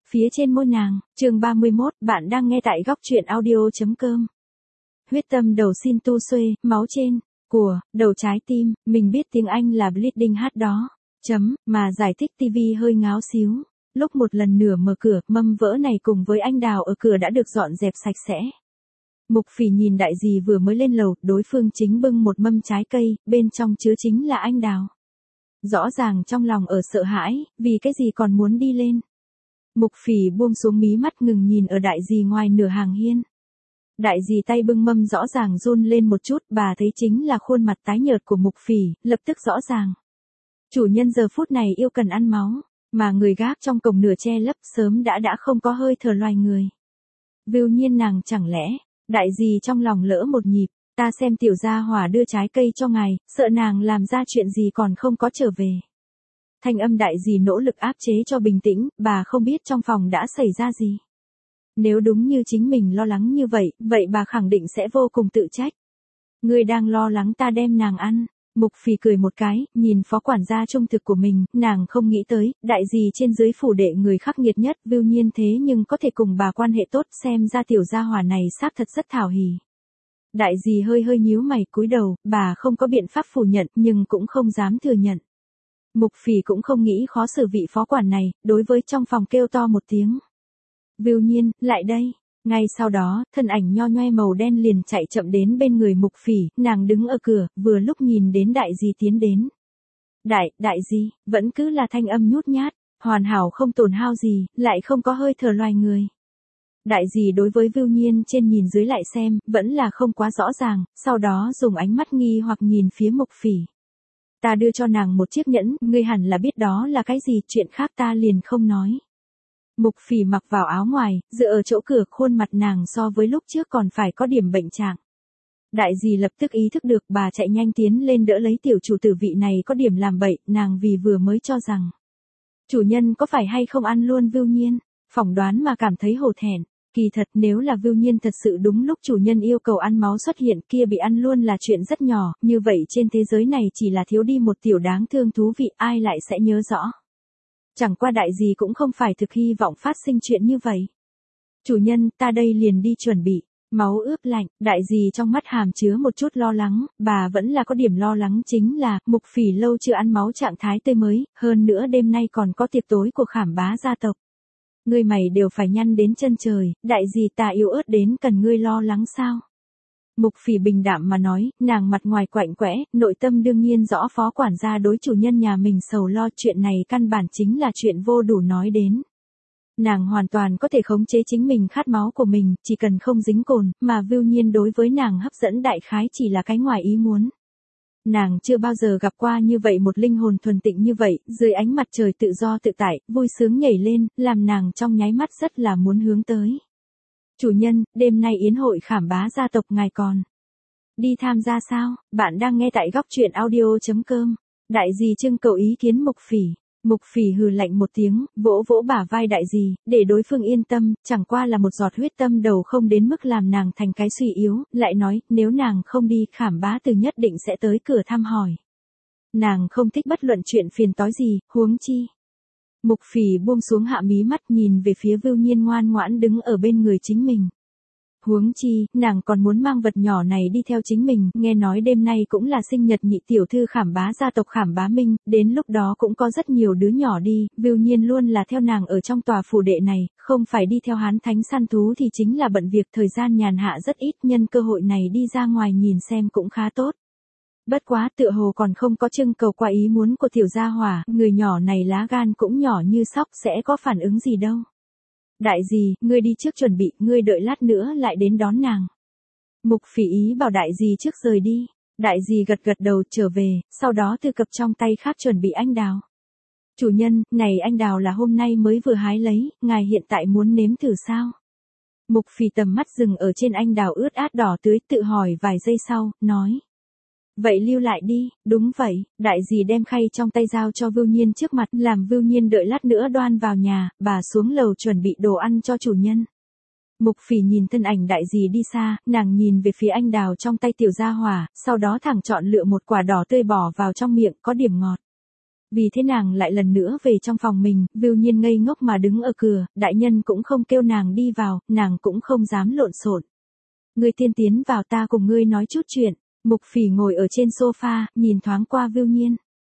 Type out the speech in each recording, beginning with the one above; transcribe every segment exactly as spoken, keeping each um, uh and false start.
phía trên môi nàng. Chương ba mươi mốt, bạn đang nghe tại góc truyện audio chấm com. Huyết tâm đầu xin tu xuê, máu trên, của, đầu trái tim, mình biết tiếng Anh là bleeding heart đó. Chấm, mà giải thích tivi hơi ngáo xíu. Lúc một lần nửa mở cửa, mâm vỡ này cùng với anh Đào ở cửa đã được dọn dẹp sạch sẽ. Mục Phỉ nhìn đại dì vừa mới lên lầu, đối phương chính bưng một mâm trái cây, bên trong chứa chính là anh Đào. Rõ ràng trong lòng ở sợ hãi, vì cái gì còn muốn đi lên. Mục Phỉ buông xuống mí mắt ngừng nhìn ở đại dì ngoài nửa hàng hiên. Đại dì tay bưng mâm rõ ràng run lên một chút, bà thấy chính là khuôn mặt tái nhợt của Mục Phỉ, lập tức rõ ràng. Chủ nhân giờ phút này yêu cần ăn máu, mà người gác trong cổng nửa che lấp sớm đã đã không có hơi thở loài người. Vưu Nhiên nàng chẳng lẽ, đại dì trong lòng lỡ một nhịp, ta xem tiểu gia hỏa đưa trái cây cho ngài, sợ nàng làm ra chuyện gì còn không có trở về. Thanh âm đại dì nỗ lực áp chế cho bình tĩnh, bà không biết trong phòng đã xảy ra gì. Nếu đúng như chính mình lo lắng như vậy, vậy bà khẳng định sẽ vô cùng tự trách. Ngươi đang lo lắng ta đem nàng ăn. Mục Phỉ cười một cái, nhìn phó quản gia trung thực của mình, nàng không nghĩ tới, đại dì trên dưới phủ đệ người khắc nghiệt nhất, Vưu Nhiên thế nhưng có thể cùng bà quan hệ tốt, xem ra tiểu gia hỏa này xác thật rất thảo hỉ. Đại dì hơi hơi nhíu mày cúi đầu, bà không có biện pháp phủ nhận nhưng cũng không dám thừa nhận. Mục Phỉ cũng không nghĩ khó xử vị phó quản này, đối với trong phòng kêu to một tiếng. Vưu Nhiên, lại đây. Ngay sau đó, thân ảnh nho nhoe màu đen liền chạy chậm đến bên người Mục Phỉ, nàng đứng ở cửa, vừa lúc nhìn đến đại dì tiến đến. Đại, đại dì, vẫn cứ là thanh âm nhút nhát, hoàn hảo không tổn hao gì, lại không có hơi thở loài người. Đại dì đối với Vưu Nhiên trên nhìn dưới lại xem, vẫn là không quá rõ ràng, sau đó dùng ánh mắt nghi hoặc nhìn phía Mục Phỉ. Ta đưa cho nàng một chiếc nhẫn, ngươi hẳn là biết đó là cái gì, chuyện khác ta liền không nói. Mục Phỉ mặc vào áo ngoài, dựa ở chỗ cửa, khuôn mặt nàng so với lúc trước còn phải có điểm bệnh trạng. Đại dì lập tức ý thức được, bà chạy nhanh tiến lên đỡ lấy tiểu chủ tử, vị này có điểm làm bậy, nàng vì vừa mới cho rằng chủ nhân có phải hay không ăn luôn Vưu Nhiên, phỏng đoán mà cảm thấy hổ thẹn. Kỳ thật nếu là Vưu Nhiên thật sự đúng lúc chủ nhân yêu cầu ăn máu xuất hiện, kia bị ăn luôn là chuyện rất nhỏ, như vậy trên thế giới này chỉ là thiếu đi một tiểu đáng thương thú vị, ai lại sẽ nhớ rõ. Chẳng qua đại dì cũng không phải thực hy vọng phát sinh chuyện như vậy. Chủ nhân, ta đây liền đi chuẩn bị. Máu ướp lạnh, đại dì trong mắt hàm chứa một chút lo lắng, bà vẫn là có điểm lo lắng chính là, Mục Phỉ lâu chưa ăn máu trạng thái tươi mới, hơn nữa đêm nay còn có tiệc tối của Khảm Bá gia tộc. Ngươi mày đều phải nhăn đến chân trời, đại dì ta yếu ớt đến cần ngươi lo lắng sao? Mục Phỉ bình đạm mà nói, nàng mặt ngoài quạnh quẽ, nội tâm đương nhiên rõ phó quản gia đối chủ nhân nhà mình sầu lo, chuyện này căn bản chính là chuyện vô đủ nói đến. Nàng hoàn toàn có thể khống chế chính mình khát máu của mình, chỉ cần không dính cồn, mà Vưu Nhiên đối với nàng hấp dẫn đại khái chỉ là cái ngoài ý muốn. Nàng chưa bao giờ gặp qua như vậy một linh hồn thuần tịnh như vậy, dưới ánh mặt trời tự do tự tại, vui sướng nhảy lên, làm nàng trong nháy mắt rất là muốn hướng tới. Chủ nhân, đêm nay yến hội Khảm Bá gia tộc ngài còn đi tham gia sao? Bạn đang nghe tại góc truyện audio chấm com. Đại dì trưng cầu ý kiến Mục Phỉ. Mục Phỉ hừ lạnh một tiếng, vỗ vỗ bả vai đại dì, để đối phương yên tâm, chẳng qua là một giọt huyết tâm đầu không đến mức làm nàng thành cái suy yếu, lại nói, nếu nàng không đi, Khảm Bá Từ nhất định sẽ tới cửa thăm hỏi. Nàng không thích bất luận chuyện phiền toái gì, huống chi. Mục Phỉ buông xuống hạ mí mắt nhìn về phía Vưu Nhiên ngoan ngoãn đứng ở bên người chính mình. Huống chi, nàng còn muốn mang vật nhỏ này đi theo chính mình, nghe nói đêm nay cũng là sinh nhật nhị tiểu thư Khảm Bá gia tộc Khảm Bá Minh, đến lúc đó cũng có rất nhiều đứa nhỏ đi, Vưu Nhiên luôn là theo nàng ở trong tòa phủ đệ này, không phải đi theo Hán Thánh săn thú thì chính là bận việc, thời gian nhàn hạ rất ít, nhân cơ hội này đi ra ngoài nhìn xem cũng khá tốt. Bất quá tựa hồ còn không có trưng cầu qua ý muốn của tiểu gia hỏa, người nhỏ này lá gan cũng nhỏ như sóc, sẽ có phản ứng gì đâu. Đại dì, ngươi đi trước chuẩn bị, ngươi đợi lát nữa lại đến đón nàng. Mục Phỉ ý bảo đại dì trước rời đi. Đại dì gật gật đầu trở về, sau đó thư cập trong tay khác chuẩn bị anh đào. Chủ nhân, này anh đào là hôm nay mới vừa hái lấy, ngài hiện tại muốn nếm thử sao? Mục Phỉ tầm mắt dừng ở trên anh đào ướt át đỏ tươi, tự hỏi vài giây sau, nói. Vậy lưu lại đi, đúng vậy, đại dì đem khay trong tay giao cho Vưu Nhiên trước mặt, làm Vưu Nhiên đợi lát nữa đoan vào nhà, bà xuống lầu chuẩn bị đồ ăn cho chủ nhân. Mục Phỉ nhìn thân ảnh đại dì đi xa, nàng nhìn về phía anh đào trong tay tiểu gia hỏa, sau đó thẳng chọn lựa một quả đỏ tươi bỏ vào trong miệng, có điểm ngọt. Vì thế nàng lại lần nữa về trong phòng mình, Vưu Nhiên ngây ngốc mà đứng ở cửa, đại nhân cũng không kêu nàng đi vào, nàng cũng không dám lộn xộn. Ngươi tiên tiến vào, ta cùng ngươi nói chút chuyện. Mục Phỉ ngồi ở trên sofa, nhìn thoáng qua Vưu Nhiên.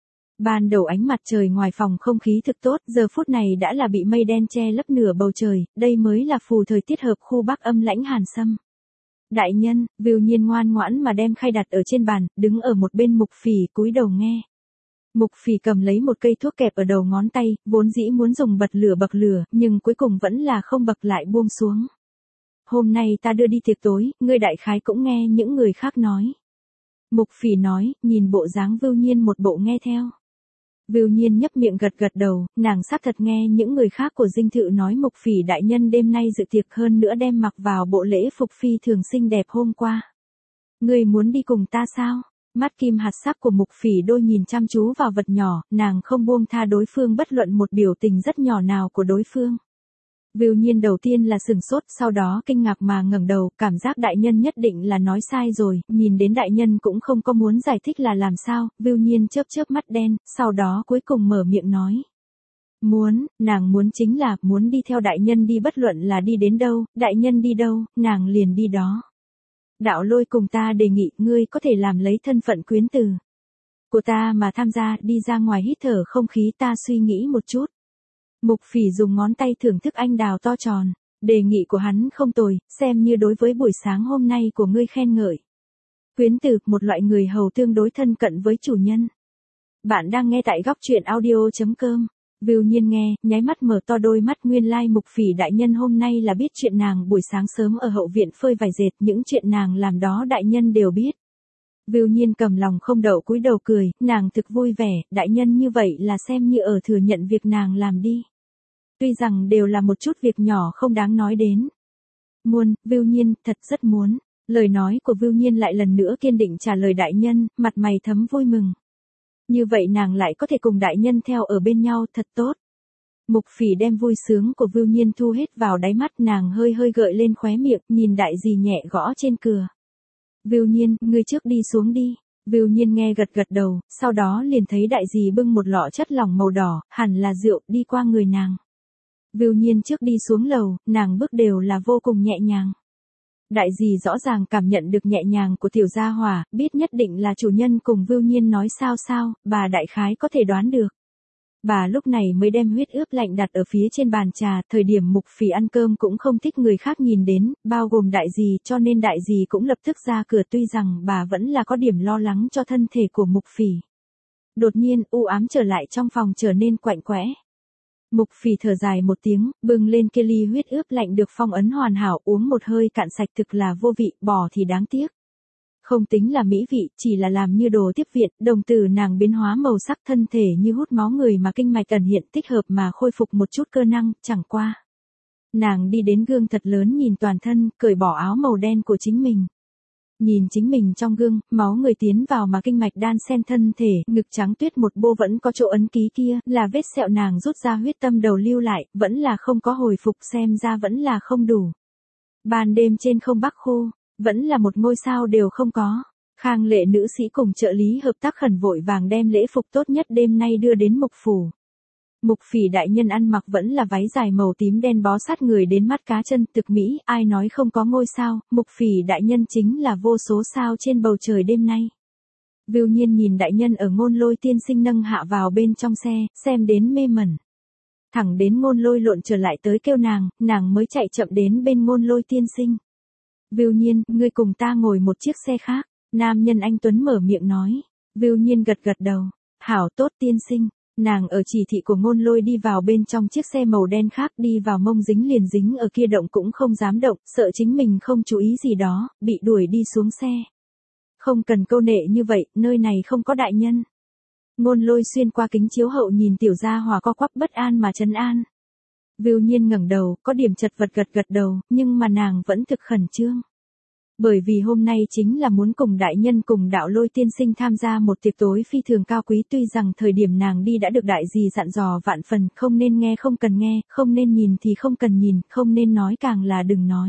Ban đầu ánh mặt trời ngoài phòng không khí thực tốt, giờ phút này đã là bị mây đen che lấp nửa bầu trời, đây mới là phù thời tiết hợp khu Bắc âm lãnh hàn xâm. Đại nhân, Vưu Nhiên ngoan ngoãn mà đem khay đặt ở trên bàn, đứng ở một bên Mục Phỉ cúi đầu nghe. Mục Phỉ cầm lấy một cây thuốc kẹp ở đầu ngón tay, vốn dĩ muốn dùng bật lửa bậc lửa, nhưng cuối cùng vẫn là không bậc lại buông xuống. Hôm nay ta đưa đi tiệc tối, ngươi đại khái cũng nghe những người khác nói. Mục Phỉ nói, nhìn bộ dáng Vưu Nhiên một bộ nghe theo. Vưu Nhiên nhấp miệng gật gật đầu, nàng xác thật nghe những người khác của dinh thự nói Mục Phỉ đại nhân đêm nay dự tiệc, hơn nữa đem mặc vào bộ lễ phục phi thường xinh đẹp hôm qua. Ngươi muốn đi cùng ta sao? Mắt kim hạt sắc của Mục Phỉ đôi nhìn chăm chú vào vật nhỏ, nàng không buông tha đối phương bất luận một biểu tình rất nhỏ nào của đối phương. Vưu Nhiên đầu tiên là sửng sốt, sau đó kinh ngạc mà ngẩng đầu, cảm giác đại nhân nhất định là nói sai rồi, nhìn đến đại nhân cũng không có muốn giải thích là làm sao, Vưu Nhiên chớp chớp mắt đen, sau đó cuối cùng mở miệng nói. Muốn, nàng muốn chính là, muốn đi theo đại nhân đi, bất luận là đi đến đâu, đại nhân đi đâu, nàng liền đi đó. Đạo Lôi cùng ta đề nghị, ngươi có thể làm lấy thân phận quyến từ của ta mà tham gia, đi ra ngoài hít thở không khí, ta suy nghĩ một chút. Mục Phỉ dùng ngón tay thưởng thức anh đào to tròn, đề nghị của hắn không tồi, xem như đối với buổi sáng hôm nay của ngươi khen ngợi. Quyến từ, một loại người hầu tương đối thân cận với chủ nhân. Bạn đang nghe tại góc truyện audio chấm com. Vưu Nhiên nghe, nháy mắt mở to đôi mắt, nguyên lai Mục Phỉ đại nhân hôm nay là biết chuyện nàng buổi sáng sớm ở hậu viện phơi vải dệt, những chuyện nàng làm đó đại nhân đều biết. Vưu Nhiên cầm lòng không đậu cúi đầu cười, nàng thực vui vẻ, đại nhân như vậy là xem như ở thừa nhận việc nàng làm đi. Tuy rằng đều là một chút việc nhỏ không đáng nói đến. Muốn, Vưu Nhiên, thật rất muốn. Lời nói của Vưu Nhiên lại lần nữa kiên định trả lời đại nhân, mặt mày thấm vui mừng. Như vậy nàng lại có thể cùng đại nhân theo ở bên nhau, thật tốt. Mục Phỉ đem vui sướng của Vưu Nhiên thu hết vào đáy mắt, nàng hơi hơi gợi lên khóe miệng, nhìn đại dì nhẹ gõ trên cửa. Vưu Nhiên, ngươi trước đi xuống đi. Vưu Nhiên nghe gật gật đầu, sau đó liền thấy đại dì bưng một lọ chất lỏng màu đỏ, hẳn là rượu, đi qua người nàng. Vưu Nhiên trước đi xuống lầu, nàng bước đều là vô cùng nhẹ nhàng. Đại dì rõ ràng cảm nhận được nhẹ nhàng của tiểu gia hỏa, biết nhất định là chủ nhân cùng Vưu Nhiên nói sao sao, bà đại khái có thể đoán được. Bà lúc này mới đem huyết ướp lạnh đặt ở phía trên bàn trà, thời điểm Mục Phỉ ăn cơm cũng không thích người khác nhìn đến, bao gồm đại dì, cho nên đại dì cũng lập tức ra cửa, tuy rằng bà vẫn là có điểm lo lắng cho thân thể của Mục Phỉ. Đột nhiên, u ám trở lại trong phòng trở nên quạnh quẽ. Mục Phỉ thở dài một tiếng, bưng lên kia ly huyết ướp lạnh được phong ấn hoàn hảo, uống một hơi cạn sạch, thực là vô vị, bỏ thì đáng tiếc. Không tính là mỹ vị, chỉ là làm như đồ tiếp viện, đồng tử nàng biến hóa màu sắc, thân thể như hút máu người mà kinh mạch ẩn hiện, thích hợp mà khôi phục một chút cơ năng, chẳng qua. Nàng đi đến gương thật lớn nhìn toàn thân, cởi bỏ áo màu đen của chính mình. Nhìn chính mình trong gương, máu người tiến vào mà kinh mạch đan xen thân thể, ngực trắng tuyết một bô vẫn có chỗ ấn ký kia, là vết sẹo nàng rút ra huyết tâm đầu lưu lại, vẫn là không có hồi phục, xem ra vẫn là không đủ. Ban đêm trên không Bắc khu, vẫn là một ngôi sao đều không có. Khang Lệ nữ sĩ cùng trợ lý hợp tác khẩn vội vàng đem lễ phục tốt nhất đêm nay đưa đến Mục phủ. Mục Phỉ đại nhân ăn mặc vẫn là váy dài màu tím đen bó sát người đến mắt cá chân, thực mỹ, ai nói không có ngôi sao, Mục Phỉ đại nhân chính là vô số sao trên bầu trời đêm nay. Vưu Nhiên nhìn đại nhân ở Ngôn Lôi tiên sinh nâng hạ vào bên trong xe, xem đến mê mẩn. Thẳng đến Ngôn Lôi lộn trở lại tới kêu nàng, nàng mới chạy chậm đến bên Ngôn Lôi tiên sinh. Vưu Nhiên, ngươi cùng ta ngồi một chiếc xe khác, nam nhân anh tuấn mở miệng nói. Vưu Nhiên gật gật đầu, hảo tốt tiên sinh. Nàng ở chỉ thị của Ngôn Lôi đi vào bên trong chiếc xe màu đen khác, đi vào mông dính liền dính ở kia, động cũng không dám động, sợ chính mình không chú ý gì đó, bị đuổi đi xuống xe. Không cần câu nệ như vậy, nơi này không có đại nhân. Ngôn Lôi xuyên qua kính chiếu hậu nhìn tiểu gia hỏa co quắp bất an mà trấn an. Vưu Nhiên ngẩng đầu, có điểm chật vật gật gật đầu, nhưng mà nàng vẫn thực khẩn trương. Bởi vì hôm nay chính là muốn cùng đại nhân cùng Đạo Lôi tiên sinh tham gia một tiệc tối phi thường cao quý, tuy rằng thời điểm nàng đi đã được đại dì dặn dò vạn phần, không nên nghe không cần nghe, không nên nhìn thì không cần nhìn, không nên nói càng là đừng nói.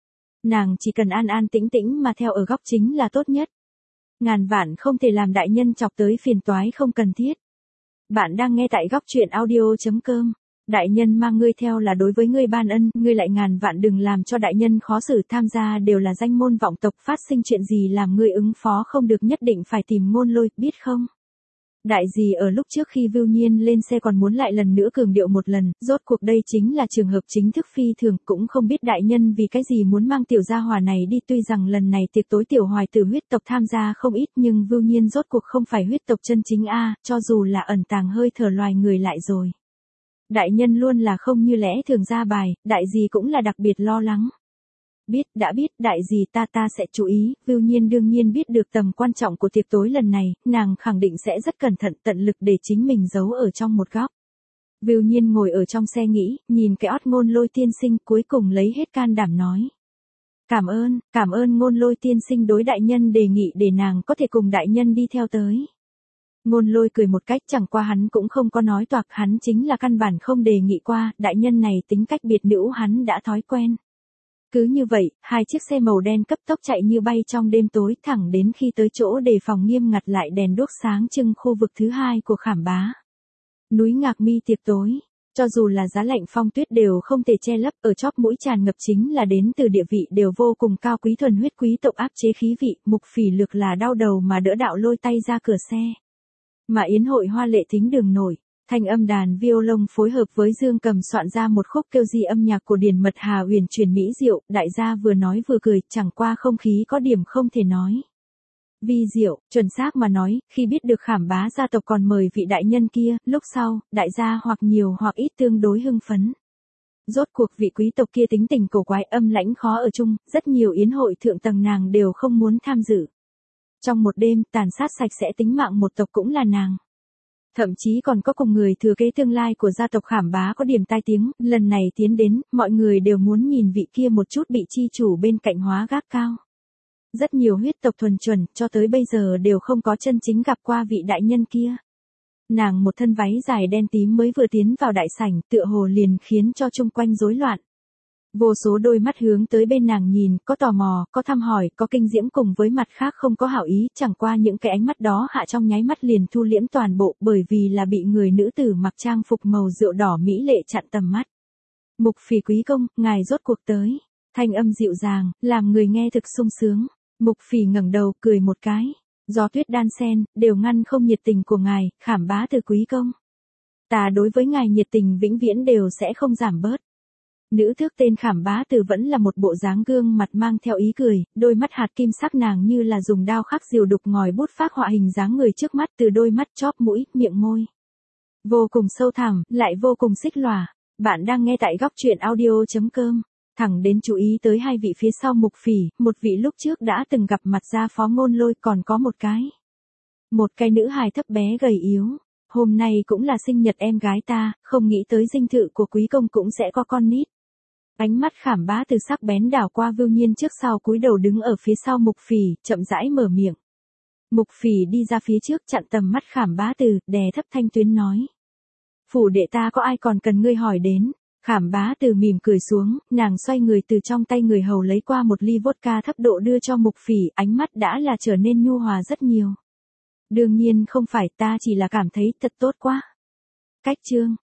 Nàng chỉ cần an an tĩnh tĩnh mà theo ở góc chính là tốt nhất. Ngàn vạn không thể làm đại nhân chọc tới phiền toái không cần thiết. Bạn đang nghe tại góc truyện audio.com. Đại nhân mang ngươi theo là đối với ngươi ban ân, ngươi lại ngàn vạn đừng làm cho đại nhân khó xử, tham gia đều là danh môn vọng tộc, phát sinh chuyện gì làm ngươi ứng phó không được nhất định phải tìm Ngôn Lôi, biết không? Đại dì ở lúc trước khi Vưu Nhiên lên xe còn muốn lại lần nữa cường điệu một lần, rốt cuộc đây chính là trường hợp chính thức phi thường, cũng không biết đại nhân vì cái gì muốn mang tiểu gia hỏa này đi, tuy rằng lần này tiệc tối tiểu hoài tử huyết tộc tham gia không ít nhưng Vưu Nhiên rốt cuộc không phải huyết tộc chân chính a, cho dù là ẩn tàng hơi thở loài người lại rồi. Đại nhân luôn là không như lẽ thường ra bài, đại dì cũng là đặc biệt lo lắng. Biết, đã biết, đại dì ta ta sẽ chú ý, Vưu Nhiên đương nhiên biết được tầm quan trọng của tiệc tối lần này, nàng khẳng định sẽ rất cẩn thận tận lực để chính mình giấu ở trong một góc. Vưu Nhiên ngồi ở trong xe nghĩ, nhìn cái ót Ngôn Lôi tiên sinh, cuối cùng lấy hết can đảm nói. Cảm ơn, cảm ơn Ngôn Lôi tiên sinh đối đại nhân đề nghị để nàng có thể cùng đại nhân đi theo tới. Ngôn Lôi cười một cách, chẳng qua hắn cũng không có nói toạc, hắn chính là căn bản không đề nghị qua, đại nhân này tính cách biệt nữ hắn đã thói quen. Cứ như vậy, hai chiếc xe màu đen cấp tốc chạy như bay trong đêm tối, thẳng đến khi tới chỗ đề phòng nghiêm ngặt lại đèn đuốc sáng trưng khu vực thứ hai của Khảm Bá. Núi Ngạc Mi tiệc tối, cho dù là giá lạnh phong tuyết đều không thể che lấp, ở chóp mũi tràn ngập chính là đến từ địa vị đều vô cùng cao quý thuần huyết quý tộc áp chế khí vị, Mục Phỉ Lược là đau đầu mà đỡ đạo lôi tay ra cửa xe. Mà yến hội hoa lệ thính đường nổi. Thanh âm đàn violon phối hợp với dương cầm soạn ra một khúc kêu di âm nhạc của Điền Mật Hà uyển chuyển mỹ diệu, đại gia vừa nói vừa cười, chẳng qua không khí có điểm không thể nói. Vi diệu, chuẩn xác mà nói, khi biết được Khảm Bá gia tộc còn mời vị đại nhân kia, lúc sau, đại gia hoặc nhiều hoặc ít tương đối hưng phấn. Rốt cuộc vị quý tộc kia tính tình cổ quái âm lãnh khó ở chung, rất nhiều yến hội thượng tầng nàng đều không muốn tham dự. Trong một đêm, tàn sát sạch sẽ tính mạng một tộc cũng là nàng. Thậm chí còn có cùng người thừa kế tương lai của gia tộc Khảm Bá có điểm tai tiếng, lần này tiến đến, mọi người đều muốn nhìn vị kia một chút bị chi chủ bên cạnh hóa gác cao. Rất nhiều huyết tộc thuần chuẩn, cho tới bây giờ đều không có chân chính gặp qua vị đại nhân kia. Nàng một thân váy dài đen tím mới vừa tiến vào đại sảnh, tựa hồ liền khiến cho chung quanh rối loạn. Vô số đôi mắt hướng tới bên nàng nhìn, có tò mò, có thăm hỏi, có kinh diễm cùng với mặt khác không có hảo ý, chẳng qua những cái ánh mắt đó hạ trong nháy mắt liền thu liễm toàn bộ, bởi vì là bị người nữ tử mặc trang phục màu rượu đỏ mỹ lệ chặn tầm mắt. Mục Phỉ quý công, ngài rốt cuộc tới. Thanh âm dịu dàng, làm người nghe thực sung sướng. Mục Phỉ ngẩng đầu, cười một cái. Gió tuyết đan sen, đều ngăn không nhiệt tình của ngài, Khảm Bá từ quý công. Ta đối với ngài nhiệt tình vĩnh viễn đều sẽ không giảm bớt. Nữ tước tên Khảm Bá Từ vẫn là một bộ dáng gương mặt mang theo ý cười, đôi mắt hạt kim sắc nàng như là dùng đao khắc diều đục ngòi bút phác họa hình dáng người trước mắt, từ đôi mắt, chóp mũi, miệng môi. Vô cùng sâu thẳm, lại vô cùng xích lòa. Bạn đang nghe tại góc truyện audio.com. Thẳng đến chú ý tới hai vị phía sau Mục Phỉ, một vị lúc trước đã từng gặp mặt gia phó Ngôn Lôi, còn có một cái. Một cái nữ hài thấp bé gầy yếu. Hôm nay cũng là sinh nhật em gái ta, không nghĩ tới dinh thự của quý công cũng sẽ có con nít. Ánh mắt Khảm Bá Từ sắc bén đảo qua Vưu Nhiên trước sau cúi đầu đứng ở phía sau Mục Phỉ, chậm rãi mở miệng. Mục Phỉ đi ra phía trước chặn tầm mắt Khảm Bá Từ, đè thấp thanh tuyến nói. Phủ đệ ta có ai còn cần ngươi hỏi đến. Khảm Bá Từ mỉm cười xuống, nàng xoay người từ trong tay người hầu lấy qua một ly vodka thấp độ đưa cho Mục Phỉ, ánh mắt đã là trở nên nhu hòa rất nhiều. Đương nhiên không phải, ta chỉ là cảm thấy thật tốt quá. Cách chương.